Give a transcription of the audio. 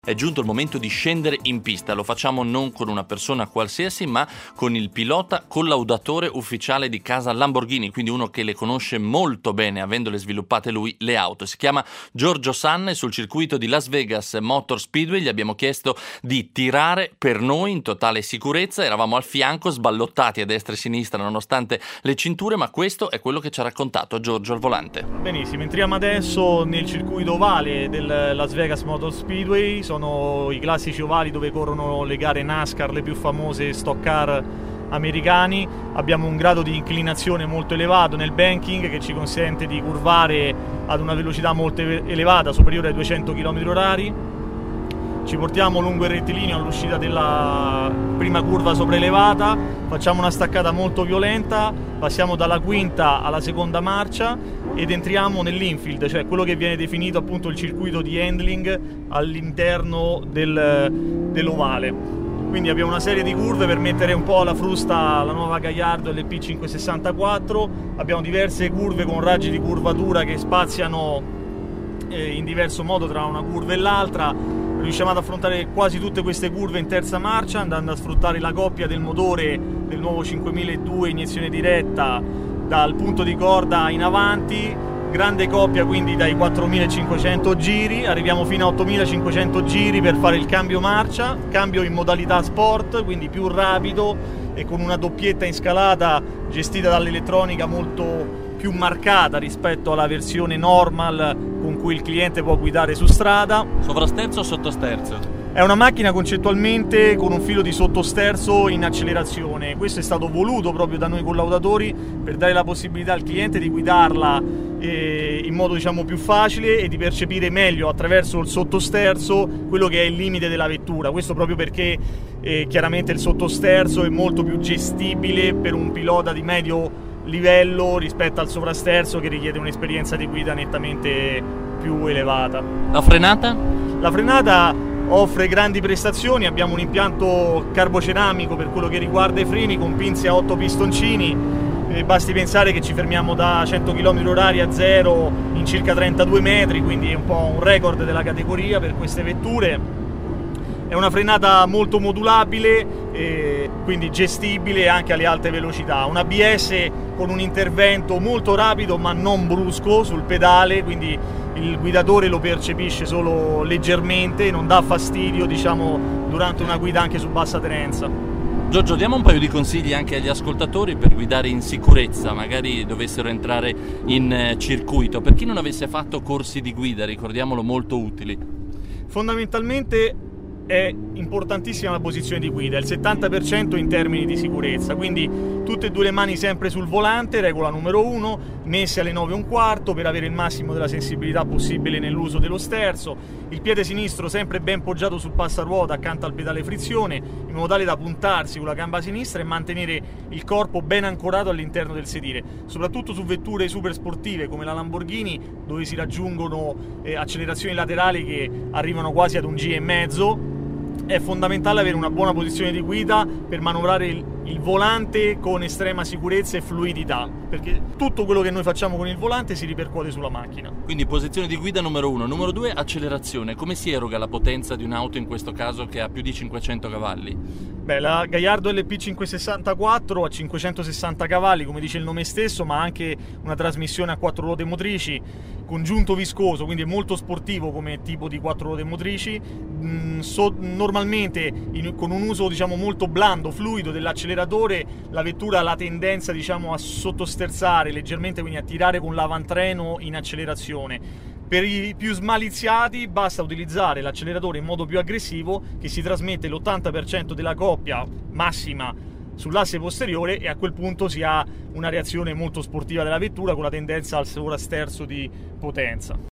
È giunto il momento di scendere in pista, lo facciamo non con una persona qualsiasi ma con il pilota collaudatore ufficiale di casa Lamborghini, quindi uno che le conosce molto bene avendole sviluppate lui le auto. Si chiama Giorgio Sanna e sul circuito di Las Vegas Motor Speedway gli abbiamo chiesto di tirare per noi in totale sicurezza. Eravamo al fianco, sballottati a destra e a sinistra nonostante le cinture, ma questo è quello che ci ha raccontato Giorgio al volante. Benissimo, entriamo adesso nel circuito ovale del Las Vegas Motor Speedway. Sono i classici ovali dove corrono le gare NASCAR, le più famose stock car americani. Abbiamo un grado di inclinazione molto elevato nel banking che ci consente di curvare ad una velocità molto elevata, superiore ai 200 km/h. Ci portiamo lungo il rettilineo all'uscita della prima curva sopraelevata, facciamo una staccata molto violenta, passiamo dalla quinta alla seconda marcia ed entriamo nell'infield, cioè quello che viene definito appunto il circuito di handling all'interno dell'ovale. Quindi abbiamo una serie di curve per mettere un po' alla frusta la nuova Gallardo LP564, abbiamo diverse curve con raggi di curvatura che spaziano in diverso modo tra una curva e l'altra. Riusciamo ad affrontare quasi tutte queste curve in terza marcia, andando a sfruttare la coppia del motore del nuovo 5002 iniezione diretta dal punto di corda in avanti, grande coppia quindi dai 4500 giri, arriviamo fino a 8500 giri per fare il cambio marcia, cambio in modalità sport, quindi più rapido e con una doppietta in scalata gestita dall'elettronica molto più marcata rispetto alla versione normal con cui il cliente può guidare su strada. Sovrasterzo o sottosterzo? È una macchina concettualmente con un filo di sottosterzo in accelerazione. Questo è stato voluto proprio da noi collaudatori per dare la possibilità al cliente di guidarla in modo più facile e di percepire meglio attraverso il sottosterzo quello che è il limite della vettura. Questo proprio perché chiaramente il sottosterzo è molto più gestibile per un pilota di medio livello rispetto al sovrasterzo che richiede un'esperienza di guida nettamente più elevata. La frenata? La frenata offre grandi prestazioni, abbiamo un impianto carboceramico per quello che riguarda i freni con pinze a 8 pistoncini, basti pensare che ci fermiamo da 100 km/h a zero in circa 32 metri, quindi è un po' un record della categoria per queste vetture. È una frenata molto modulabile, quindi gestibile anche alle alte velocità. Un ABS con un intervento molto rapido ma non brusco sul pedale, quindi il guidatore lo percepisce solo leggermente, non dà fastidio durante una guida anche su bassa tenenza. Giorgio, diamo un paio di consigli anche agli ascoltatori per guidare in sicurezza, magari dovessero entrare in circuito, per chi non avesse fatto corsi di guida, ricordiamolo, molto utili. Fondamentalmente è importantissima la posizione di guida, il 70% in termini di sicurezza, quindi tutte e due le mani sempre sul volante, regola numero 1, messe alle 9:15 per avere il massimo della sensibilità possibile nell'uso dello sterzo, il piede sinistro sempre ben poggiato sul passaruota accanto al pedale frizione, in modo tale da puntarsi con la gamba sinistra e mantenere il corpo ben ancorato all'interno del sedile, soprattutto su vetture super sportive come la Lamborghini, dove si raggiungono accelerazioni laterali che arrivano quasi ad 1,5 G. È fondamentale avere una buona posizione di guida per manovrare il volante con estrema sicurezza e fluidità, perché tutto quello che noi facciamo con il volante si ripercuote sulla macchina. Quindi posizione di guida numero 1. Numero 2, accelerazione. Come si eroga la potenza di un'auto in questo caso che ha più di 500 cavalli? Beh, la Gallardo LP564 ha 560 cavalli, come dice il nome stesso, ma anche una trasmissione a 4 ruote motrici, congiunto viscoso, quindi è molto sportivo come tipo di 4 ruote motrici. Normalmente con un uso molto blando, fluido dell'acceleratore, la vettura ha la tendenza a sottosterzare leggermente, quindi a tirare con l'avantreno in accelerazione. Per i più smaliziati basta utilizzare l'acceleratore in modo più aggressivo, che si trasmette l'80% della coppia massima sull'asse posteriore e a quel punto si ha una reazione molto sportiva della vettura con la tendenza al sovrasterzo di potenza.